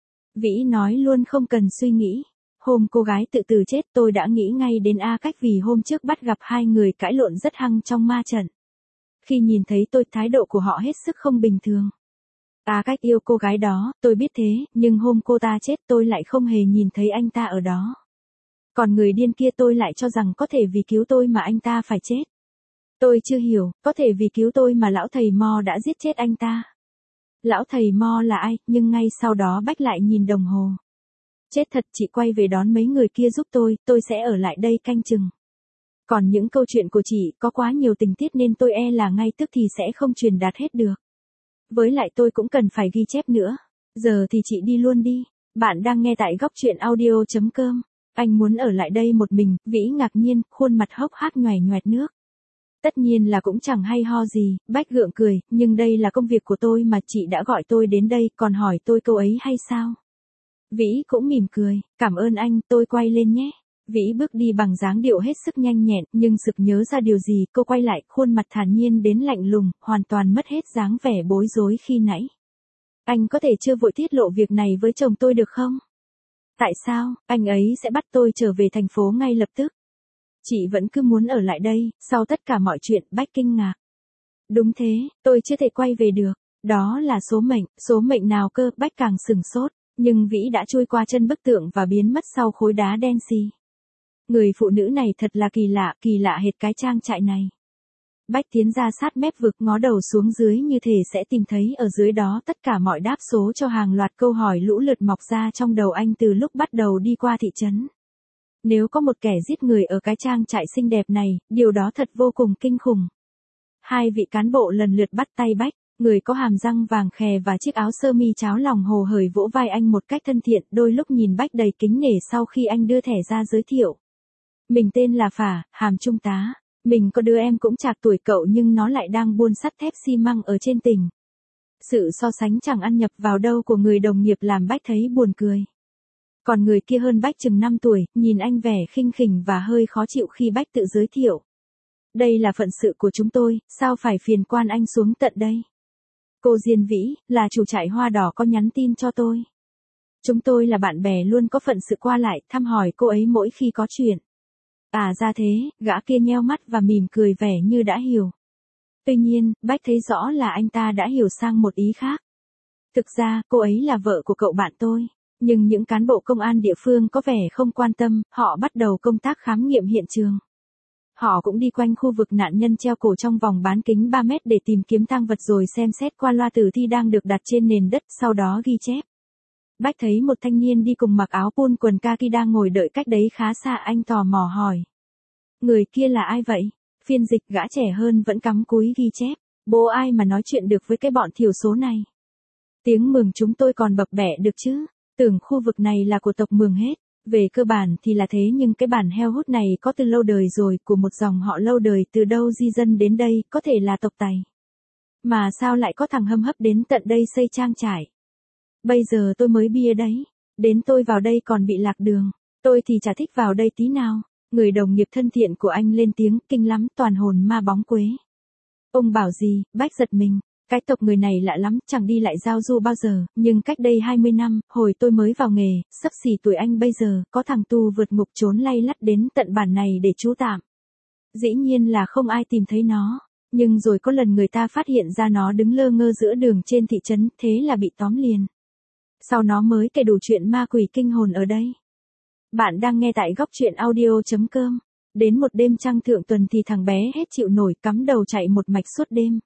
Vĩ nói luôn không cần suy nghĩ. Hôm cô gái tự tử chết tôi đã nghĩ ngay đến A Cách vì hôm trước bắt gặp hai người cãi lộn rất hăng trong ma trận. Khi nhìn thấy tôi, thái độ của họ hết sức không bình thường. A Cách yêu cô gái đó, tôi biết thế, nhưng hôm cô ta chết tôi lại không hề nhìn thấy anh ta ở đó. Còn người điên kia tôi lại cho rằng có thể vì cứu tôi mà anh ta phải chết. Tôi chưa hiểu, có thể vì cứu tôi mà lão thầy Mo đã giết chết anh ta. Lão thầy Mo là ai, nhưng ngay sau đó Bách lại nhìn đồng hồ. Chết thật, chị quay về đón mấy người kia giúp tôi sẽ ở lại đây canh chừng. Còn những câu chuyện của chị có quá nhiều tình tiết nên tôi e là ngay tức thì sẽ không truyền đạt hết được. Với lại tôi cũng cần phải ghi chép nữa. Giờ thì chị đi luôn đi. Bạn đang nghe tại góc truyện audio.com. Anh muốn ở lại đây một mình. Vĩ ngạc nhiên, khuôn mặt hốc hác nhoẻn nhoẹt nước. Tất nhiên là cũng chẳng hay ho gì. Bách gượng cười, nhưng đây là công việc của tôi mà, chị đã gọi tôi đến đây, còn hỏi tôi câu ấy hay sao? Vĩ cũng mỉm cười, cảm ơn anh, tôi quay lên nhé. Vĩ bước đi bằng dáng điệu hết sức nhanh nhẹn, nhưng sực nhớ ra điều gì, cô quay lại, khuôn mặt thản nhiên đến lạnh lùng, hoàn toàn mất hết dáng vẻ bối rối khi nãy. Anh có thể chưa vội tiết lộ việc này với chồng tôi được không? Tại sao, anh ấy sẽ bắt tôi trở về thành phố ngay lập tức? Chị vẫn cứ muốn ở lại đây, sau tất cả mọi chuyện. Bách kinh ngạc. Đúng thế, tôi chưa thể quay về được. Đó là số mệnh nào cơ? Bách càng sửng sốt, nhưng Vĩ đã trôi qua chân bức tượng và biến mất sau khối đá đen xì. Người phụ nữ này thật là kỳ lạ hệt cái trang trại này. Bách tiến ra sát mép vực, ngó đầu xuống dưới như thể sẽ tìm thấy ở dưới đó tất cả mọi đáp số cho hàng loạt câu hỏi lũ lượt mọc ra trong đầu anh từ lúc bắt đầu đi qua thị trấn. Nếu có một kẻ giết người ở cái trang trại xinh đẹp này, điều đó thật vô cùng kinh khủng. Hai vị cán bộ lần lượt bắt tay Bách, người có hàm răng vàng khè và chiếc áo sơ mi cháo lòng hồ hởi vỗ vai anh một cách thân thiện, đôi lúc nhìn Bách đầy kính nể sau khi anh đưa thẻ ra giới thiệu. Mình tên là Phả, hàm trung tá. Mình có đứa em cũng trạc tuổi cậu nhưng nó lại đang buôn sắt thép xi măng ở trên tỉnh. Sự so sánh chẳng ăn nhập vào đâu của người đồng nghiệp làm Bách thấy buồn cười. Còn người kia hơn Bách chừng 5 tuổi, nhìn anh vẻ khinh khỉnh và hơi khó chịu khi Bách tự giới thiệu. đây là phận sự của chúng tôi, sao phải phiền quan anh xuống tận đây. Cô Diên Vĩ, là chủ trại hoa đỏ có nhắn tin cho tôi. Chúng tôi là bạn bè luôn có phận sự qua lại, thăm hỏi cô ấy mỗi khi có chuyện. À ra thế, gã kia nheo mắt và mỉm cười vẻ như đã hiểu. Tuy nhiên, Bách thấy rõ là anh ta đã hiểu sang một ý khác. Thực ra, cô ấy là vợ của cậu bạn tôi. Nhưng những cán bộ công an địa phương có vẻ không quan tâm, họ bắt đầu công tác khám nghiệm hiện trường. Họ cũng đi quanh khu vực nạn nhân treo cổ trong vòng bán kính 3 mét để tìm kiếm tang vật rồi xem xét qua loa tử thi đang được đặt trên nền đất, sau đó ghi chép. Bách thấy một thanh niên đi cùng mặc áo pun quần kaki đang ngồi đợi cách đấy khá xa, anh tò mò hỏi. Người kia là ai vậy? Phiên dịch gã trẻ hơn vẫn cắm cúi ghi chép. Bố ai mà nói chuyện được với cái bọn thiểu số này? Tiếng Mường chúng tôi còn bập bẹ được chứ? Tưởng khu vực này là của tộc Mường hết. Về cơ bản thì là thế, nhưng cái bản heo hút này có từ lâu đời rồi, của một dòng họ lâu đời từ đâu di dân đến đây, có thể là tộc Tày. Mà sao lại có thằng hâm hấp đến tận đây xây trang trại? Bây giờ tôi mới bia đấy. Đến tôi vào đây còn bị lạc đường. Tôi thì chả thích vào đây tí nào. Người đồng nghiệp thân thiện của anh lên tiếng, kinh lắm, toàn hồn ma bóng quế. Ông bảo gì? Bách giật mình. Cái tộc người này lạ lắm, chẳng đi lại giao du bao giờ, nhưng cách đây 20 năm, hồi tôi mới vào nghề, xấp xỉ tuổi anh bây giờ, có thằng tu vượt ngục trốn lay lắt đến tận bản này để trú tạm. Dĩ nhiên là không ai tìm thấy nó, nhưng rồi có lần người ta phát hiện ra nó đứng lơ ngơ giữa đường trên thị trấn, thế là bị tóm liền. Sau nó mới kể đủ chuyện ma quỷ kinh hồn ở đây. Bạn đang nghe tại góc truyện audio.com. Đến một đêm trăng thượng tuần thì thằng bé hết chịu nổi, cắm đầu chạy một mạch suốt đêm.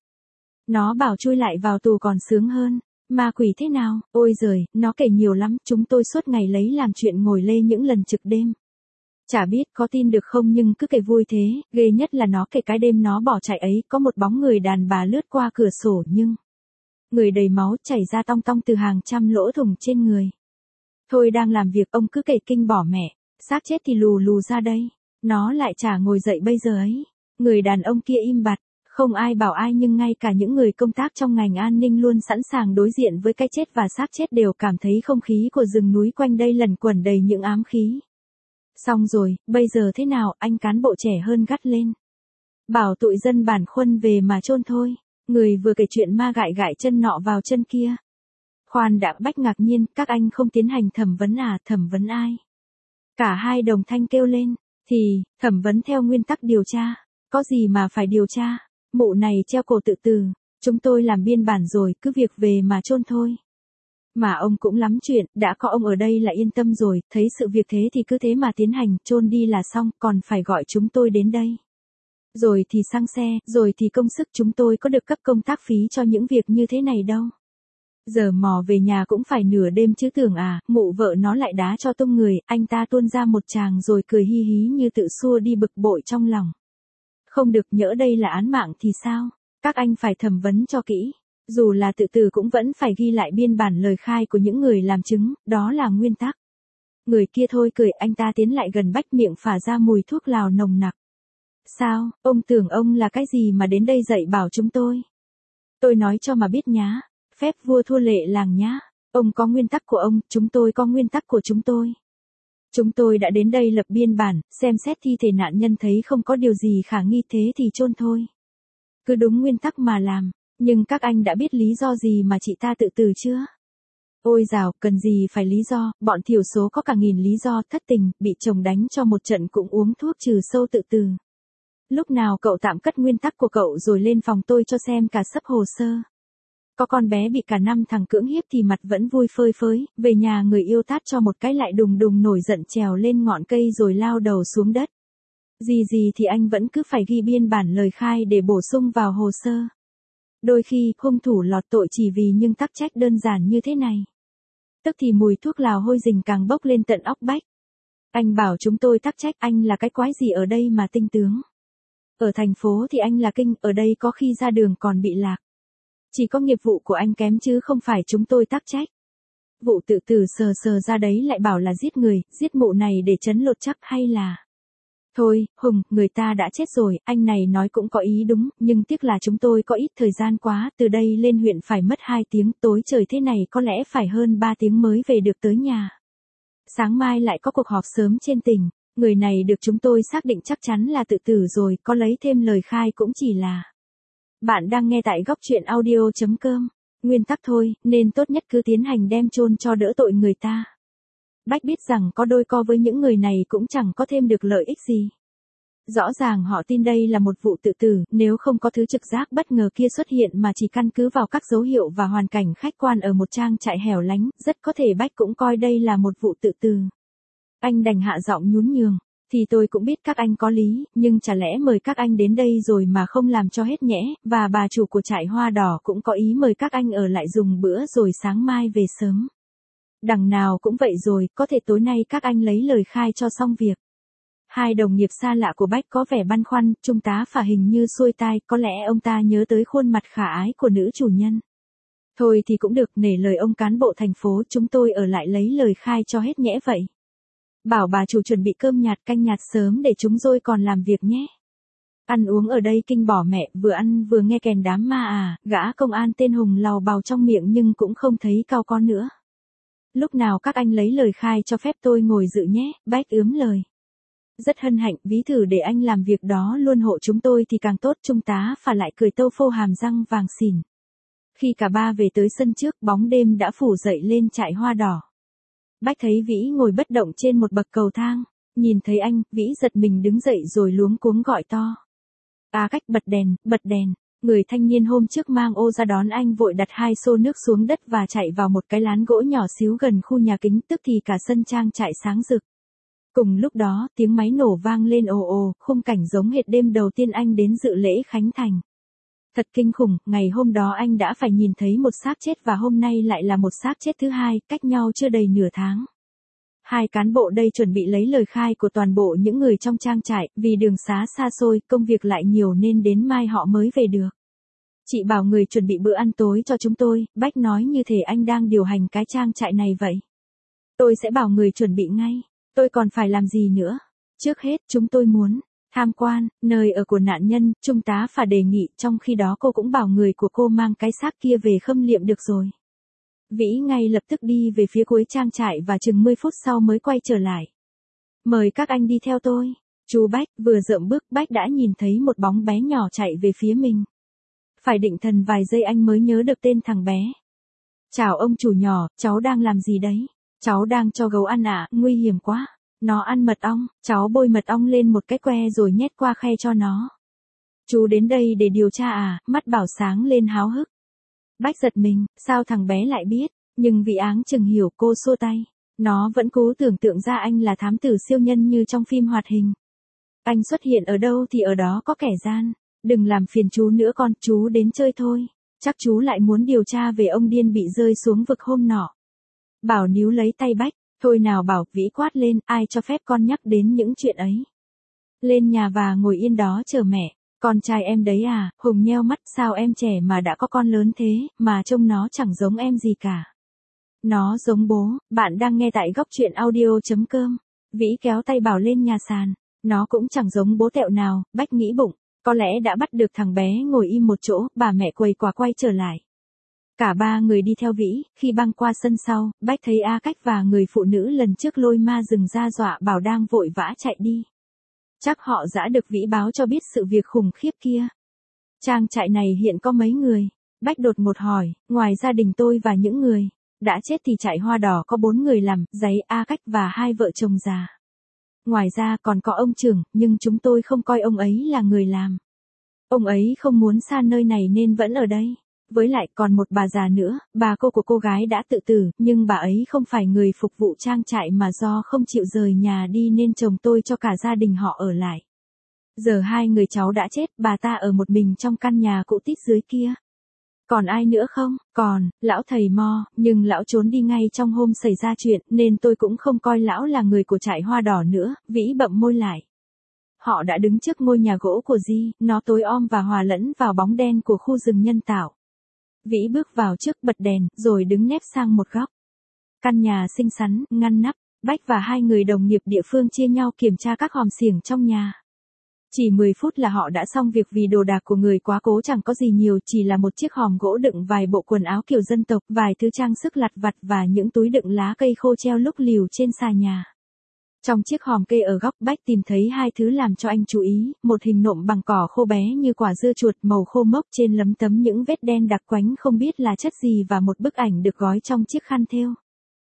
Nó bảo chui lại vào tù còn sướng hơn. Ma quỷ thế nào? Ôi giời, nó kể nhiều lắm, chúng tôi suốt ngày lấy làm chuyện ngồi lê những lần trực đêm. Chả biết có tin được không nhưng cứ kể vui thế, ghê nhất là nó kể cái đêm nó bỏ chạy ấy, có một bóng người đàn bà lướt qua cửa sổ nhưng... người đầy máu chảy ra tong tong từ hàng trăm lỗ thủng trên người. Thôi đang làm việc ông cứ kể kinh bỏ mẹ, xác chết thì lù lù ra đây. Nó lại chả ngồi dậy bây giờ ấy. Người đàn ông kia im bặt. Không ai bảo ai nhưng ngay cả những người công tác trong ngành an ninh luôn sẵn sàng đối diện với cái chết và xác chết đều cảm thấy không khí của rừng núi quanh đây lẩn quẩn đầy những ám khí. Xong rồi, bây giờ thế nào? Anh cán bộ trẻ hơn gắt lên. Bảo tụi dân bản khuân về mà chôn thôi. Người vừa kể chuyện ma gại gại chân nọ vào chân kia. Khoan đã, Bách ngạc nhiên, các anh không tiến hành thẩm vấn à? Thẩm vấn ai? Cả hai đồng thanh kêu lên. Thì, thẩm vấn theo nguyên tắc điều tra. Có gì mà phải điều tra? Mụ này treo cổ tự tử, chúng tôi làm biên bản rồi, cứ việc về mà chôn thôi. Mà ông cũng lắm chuyện, đã có ông ở đây là yên tâm rồi, thấy sự việc thế thì cứ thế mà tiến hành, chôn đi là xong, còn phải gọi chúng tôi đến đây. Rồi thì xăng xe, rồi thì công sức, chúng tôi có được cấp công tác phí cho những việc như thế này đâu. Giờ mò về nhà cũng phải nửa đêm chứ tưởng à, mụ vợ nó lại đá cho tung người, anh ta tuôn ra một tràng rồi cười hi hí như tự xua đi bực bội trong lòng. Không được, nhỡ đây là án mạng thì sao? Các anh phải thẩm vấn cho kỹ. Dù là tự tử cũng vẫn phải ghi lại biên bản lời khai của những người làm chứng, đó là nguyên tắc. Người kia thôi cười, anh ta tiến lại gần Bách, miệng phả ra mùi thuốc lào nồng nặc. Sao, ông tưởng ông là cái gì mà đến đây dạy bảo chúng tôi? Tôi nói cho mà biết nhá, phép vua thua lệ làng nhá. Ông có nguyên tắc của ông, chúng tôi có nguyên tắc của chúng tôi. Chúng tôi đã đến đây lập biên bản, xem xét thi thể nạn nhân thấy không có điều gì khả nghi thế thì chôn thôi. Cứ đúng nguyên tắc mà làm, nhưng các anh đã biết lý do gì mà chị ta tự tử chưa? Ôi dào, cần gì phải lý do, bọn thiểu số có cả nghìn lý do, thất tình, bị chồng đánh cho một trận cũng uống thuốc trừ sâu tự tử. Lúc nào cậu tạm cất nguyên tắc của cậu rồi lên phòng tôi cho xem cả sấp hồ sơ. Có con bé bị cả năm thằng cưỡng hiếp thì mặt vẫn vui phơi phới, về nhà người yêu tát cho một cái lại đùng đùng nổi giận trèo lên ngọn cây rồi lao đầu xuống đất. Gì thì anh vẫn cứ phải ghi biên bản lời khai để bổ sung vào hồ sơ. Đôi khi, hung thủ lọt tội chỉ vì những tắc trách đơn giản như thế này. Tức thì mùi thuốc lào hôi rình càng bốc lên tận óc Bách. Anh bảo chúng tôi tắc trách, anh là cái quái gì ở đây mà tinh tướng. Ở thành phố thì anh là kinh, ở đây có khi ra đường còn bị lạc. Chỉ có nghiệp vụ của anh kém chứ không phải chúng tôi tắc trách. Vụ tự tử sờ ra đấy lại bảo là giết người, giết mụ này để trấn lột chắc hay là... Thôi, Hùng, người ta đã chết rồi, anh này nói cũng có ý đúng, nhưng tiếc là chúng tôi có ít thời gian quá, từ đây lên huyện phải mất 2 tiếng, tối trời thế này có lẽ phải hơn 3 tiếng mới về được tới nhà. Sáng mai lại có cuộc họp sớm trên tỉnh, Người này được chúng tôi xác định chắc chắn là tự tử rồi, có lấy thêm lời khai cũng chỉ là. Bạn đang nghe tại góc truyện audio.com. Nguyên tắc thôi, nên tốt nhất cứ tiến hành đem chôn cho đỡ tội người ta. Bách biết rằng có đôi co với những người này cũng chẳng có thêm được lợi ích gì. Rõ ràng họ tin đây là một vụ tự tử, nếu không có thứ trực giác bất ngờ kia xuất hiện mà chỉ căn cứ vào các dấu hiệu và hoàn cảnh khách quan ở một trang trại hẻo lánh, rất có thể Bách cũng coi đây là một vụ tự tử. Anh đành hạ giọng nhún nhường. Thì tôi cũng biết các anh có lý, nhưng chả lẽ mời các anh đến đây rồi mà không làm cho hết nhẽ, và bà chủ của trại hoa đỏ cũng có ý mời các anh ở lại dùng bữa rồi sáng mai về sớm. Đằng nào cũng vậy rồi, có thể tối nay các anh lấy lời khai cho xong việc. Hai đồng nghiệp xa lạ của Bách có vẻ băn khoăn, trung tá Phả hình như xuôi tai, có lẽ ông ta nhớ tới khuôn mặt khả ái của nữ chủ nhân. Thôi thì cũng được, nể lời ông cán bộ thành phố, chúng tôi ở lại lấy lời khai cho hết nhẽ vậy. Bảo bà chủ chuẩn bị cơm nhạt canh nhạt sớm để chúng tôi còn làm việc nhé. Ăn uống ở đây kinh bỏ mẹ, vừa ăn vừa nghe kèn đám ma à, gã công an tên Hùng làu bào trong miệng nhưng cũng không thấy cao con nữa. Lúc nào các anh lấy lời khai cho phép tôi ngồi dự nhé, Bách ướm lời. Rất hân hạnh, ví thử để anh làm việc đó luôn hộ chúng tôi thì càng tốt, trung tá Phả lại cười tâu phô hàm răng vàng xỉn. Khi cả ba về tới sân trước, bóng đêm đã phủ dậy lên trại hoa đỏ. Bách thấy Vĩ ngồi bất động trên một bậc cầu thang, nhìn thấy anh, Vĩ giật mình đứng dậy rồi luống cuống gọi to. Cách bật đèn, người thanh niên hôm trước mang ô ra đón anh vội đặt 2 xô nước xuống đất và chạy vào một cái lán gỗ nhỏ xíu gần khu nhà kính, tức thì cả sân trang trại sáng rực. Cùng lúc đó, tiếng máy nổ vang lên ồ ồ, khung cảnh giống hệt đêm đầu tiên anh đến dự lễ khánh thành. Thật kinh khủng, ngày hôm đó anh đã phải nhìn thấy một xác chết và hôm nay lại là một xác chết thứ hai, cách nhau chưa đầy nửa tháng. Hai cán bộ đây chuẩn bị lấy lời khai của toàn bộ những người trong trang trại, vì đường xá xa xôi, công việc lại nhiều nên đến mai họ mới về được. Chị bảo người chuẩn bị bữa ăn tối cho chúng tôi, Bách nói như thể anh đang điều hành cái trang trại này vậy. Tôi sẽ bảo người chuẩn bị ngay, tôi còn phải làm gì nữa? Trước hết, chúng tôi muốn tham quan nơi ở của nạn nhân, trung tá Phả đề nghị, trong khi đó cô cũng bảo người của cô mang cái xác kia về khâm liệm được rồi. Vĩ ngay lập tức đi về phía cuối trang trại và chừng 10 phút sau mới quay trở lại. Mời các anh đi theo tôi. Chú Bách vừa dậm bước, Bách đã nhìn thấy một bóng bé nhỏ chạy về phía mình. Phải định thần vài giây anh mới nhớ được tên thằng bé. Chào ông chủ nhỏ, cháu đang làm gì đấy? Cháu đang cho gấu ăn ạ, nguy hiểm quá. Nó ăn mật ong, cháu bôi mật ong lên một cái que rồi nhét qua khe cho nó. Chú đến đây để điều tra à, mắt Bảo sáng lên háo hức. Bách giật mình, sao thằng bé lại biết, nhưng vì áng chừng hiểu cô xua tay. Nó vẫn cố tưởng tượng ra anh là thám tử siêu nhân như trong phim hoạt hình. Anh xuất hiện ở đâu thì ở đó có kẻ gian, đừng làm phiền chú nữa con, chú đến chơi thôi. Chắc chú lại muốn điều tra về ông điên bị rơi xuống vực hôm nọ. Bảo níu lấy tay Bách. Thôi nào Bảo, Vĩ quát lên, ai cho phép con nhắc đến những chuyện ấy. Lên nhà và ngồi yên đó chờ mẹ, con trai em đấy à, Hùng nheo mắt, sao em trẻ mà đã có con lớn thế, mà trông nó chẳng giống em gì cả. Nó giống bố, bạn đang nghe tại góc truyện audio.com. Vĩ kéo tay Bảo lên nhà sàn, nó cũng chẳng giống bố tẹo nào, Bách nghĩ bụng, có lẽ đã bắt được thằng bé ngồi im một chỗ, bà mẹ quầy quả quay trở lại. Cả ba người đi theo Vĩ, khi băng qua sân sau, Bách thấy A Cách và người phụ nữ lần trước lôi ma rừng ra dọa Bảo đang vội vã chạy đi. Chắc họ đã được Vĩ báo cho biết sự việc khủng khiếp kia. Trang trại này hiện có mấy người? Bách đột ngột hỏi, ngoài gia đình tôi và những người đã chết thì trại hoa đỏ có 4 người làm, giấy A Cách và 2 vợ chồng già. Ngoài ra còn có ông trưởng, nhưng chúng tôi không coi ông ấy là người làm. Ông ấy không muốn xa nơi này nên vẫn ở đây. Với lại còn một bà già nữa, bà của cô gái đã tự tử, nhưng bà ấy không phải người phục vụ trang trại mà do không chịu rời nhà đi nên chồng tôi cho cả gia đình họ ở lại. Giờ 2 người cháu đã chết, bà ta ở một mình trong căn nhà cũ tít dưới kia. Còn ai nữa không? Còn, lão thầy Mo, nhưng lão trốn đi ngay trong hôm xảy ra chuyện, nên tôi cũng không coi lão là người của trại hoa đỏ nữa, Vĩ bậm môi lại. Họ đã đứng trước ngôi nhà gỗ của Di, nó tối om và hòa lẫn vào bóng đen của khu rừng nhân tạo. Vĩ bước vào trước bật đèn, rồi đứng nép sang một góc. Căn nhà xinh xắn, ngăn nắp, Bách và 2 người đồng nghiệp địa phương chia nhau kiểm tra các hòm xiềng trong nhà. Chỉ 10 phút là họ đã xong việc vì đồ đạc của người quá cố chẳng có gì nhiều, chỉ là một chiếc hòm gỗ đựng vài bộ quần áo kiểu dân tộc, vài thứ trang sức lặt vặt và những túi đựng lá cây khô treo lúc lìu trên xà nhà. Trong chiếc hòm kê ở góc Bách tìm thấy hai thứ làm cho anh chú ý, một hình nộm bằng cỏ khô bé như quả dưa chuột màu khô mốc trên lấm tấm những vết đen đặc quánh không biết là chất gì và một bức ảnh được gói trong chiếc khăn thêu.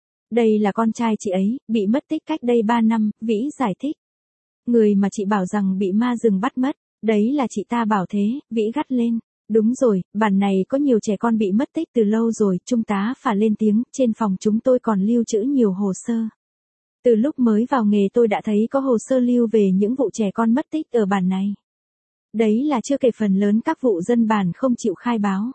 Đây là con trai chị ấy, bị mất tích cách đây 3 năm, Vĩ giải thích. Người mà chị bảo rằng bị ma rừng bắt mất, đấy là chị ta bảo thế, Vĩ gắt lên. Đúng rồi, bản này có nhiều trẻ con bị mất tích từ lâu rồi, trung tá Phà lên tiếng, trên phòng chúng tôi còn lưu trữ nhiều hồ sơ. Từ lúc mới vào nghề tôi đã thấy có hồ sơ lưu về những vụ trẻ con mất tích ở bản này. Đấy là chưa kể phần lớn các vụ dân bản không chịu khai báo.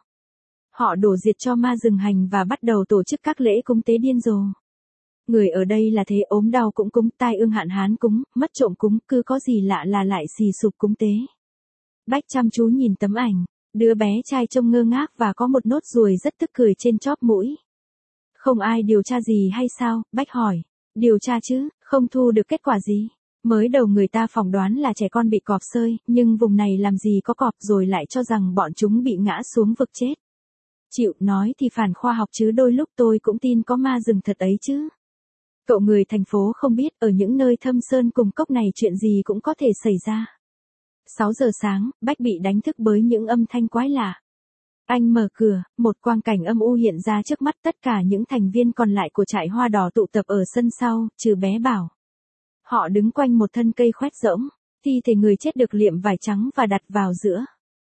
Họ đổ diệt cho ma rừng hành và bắt đầu tổ chức các lễ cúng tế điên rồ. Người ở đây là thế, ốm đau cũng cúng, tai ương hạn hán cúng, mất trộm cúng, cứ có gì lạ là lại xì sụp cúng tế. Bách chăm chú nhìn tấm ảnh, đứa bé trai trông ngơ ngác và có một nốt ruồi rất tức cười trên chóp mũi. Không ai điều tra gì hay sao? Bách hỏi. Điều tra chứ, không thu được kết quả gì. Mới đầu người ta phỏng đoán là trẻ con bị cọp xơi, nhưng vùng này làm gì có cọp, rồi lại cho rằng bọn chúng bị ngã xuống vực chết. Chịu nói thì phản khoa học chứ đôi lúc tôi cũng tin có ma rừng thật ấy chứ. Cậu người thành phố không biết, ở những nơi thâm sơn cùng cốc này chuyện gì cũng có thể xảy ra. 6 giờ sáng, Bách bị đánh thức bởi những âm thanh quái lạ. Anh mở cửa, một quang cảnh âm u hiện ra trước mắt, tất cả những thành viên còn lại của trại hoa đỏ tụ tập ở sân sau, trừ bé Bảo. Họ đứng quanh một thân cây khoét rỗng, thi thể người chết được liệm vải trắng và đặt vào giữa.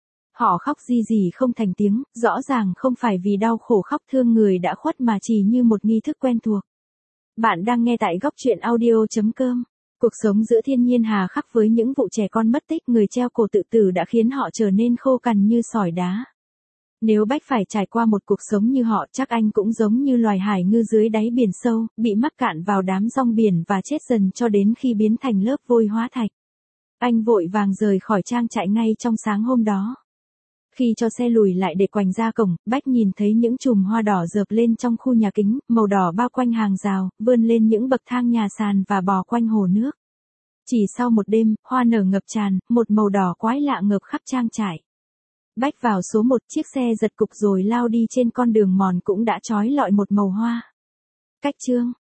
Họ khóc ri rỉ không thành tiếng, rõ ràng không phải vì đau khổ khóc thương người đã khuất mà chỉ như một nghi thức quen thuộc. Bạn đang nghe tại góc truyện audio.com. Cuộc sống giữa thiên nhiên hà khắc với những vụ trẻ con mất tích, người treo cổ tự tử đã khiến họ trở nên khô cằn như sỏi đá. Nếu Bách phải trải qua một cuộc sống như họ, chắc anh cũng giống như loài hải ngư dưới đáy biển sâu, bị mắc cạn vào đám rong biển và chết dần cho đến khi biến thành lớp vôi hóa thạch. Anh vội vàng rời khỏi trang trại ngay trong sáng hôm đó. Khi cho xe lùi lại để quành ra cổng, Bách nhìn thấy những chùm hoa đỏ dợp lên trong khu nhà kính, màu đỏ bao quanh hàng rào, vươn lên những bậc thang nhà sàn và bò quanh hồ nước. Chỉ sau một đêm, hoa nở ngập tràn, một màu đỏ quái lạ ngập khắp trang trại. Bách vào số 1, chiếc xe giật cục rồi lao đi trên con đường mòn cũng đã trói lọi một màu hoa. Cách chương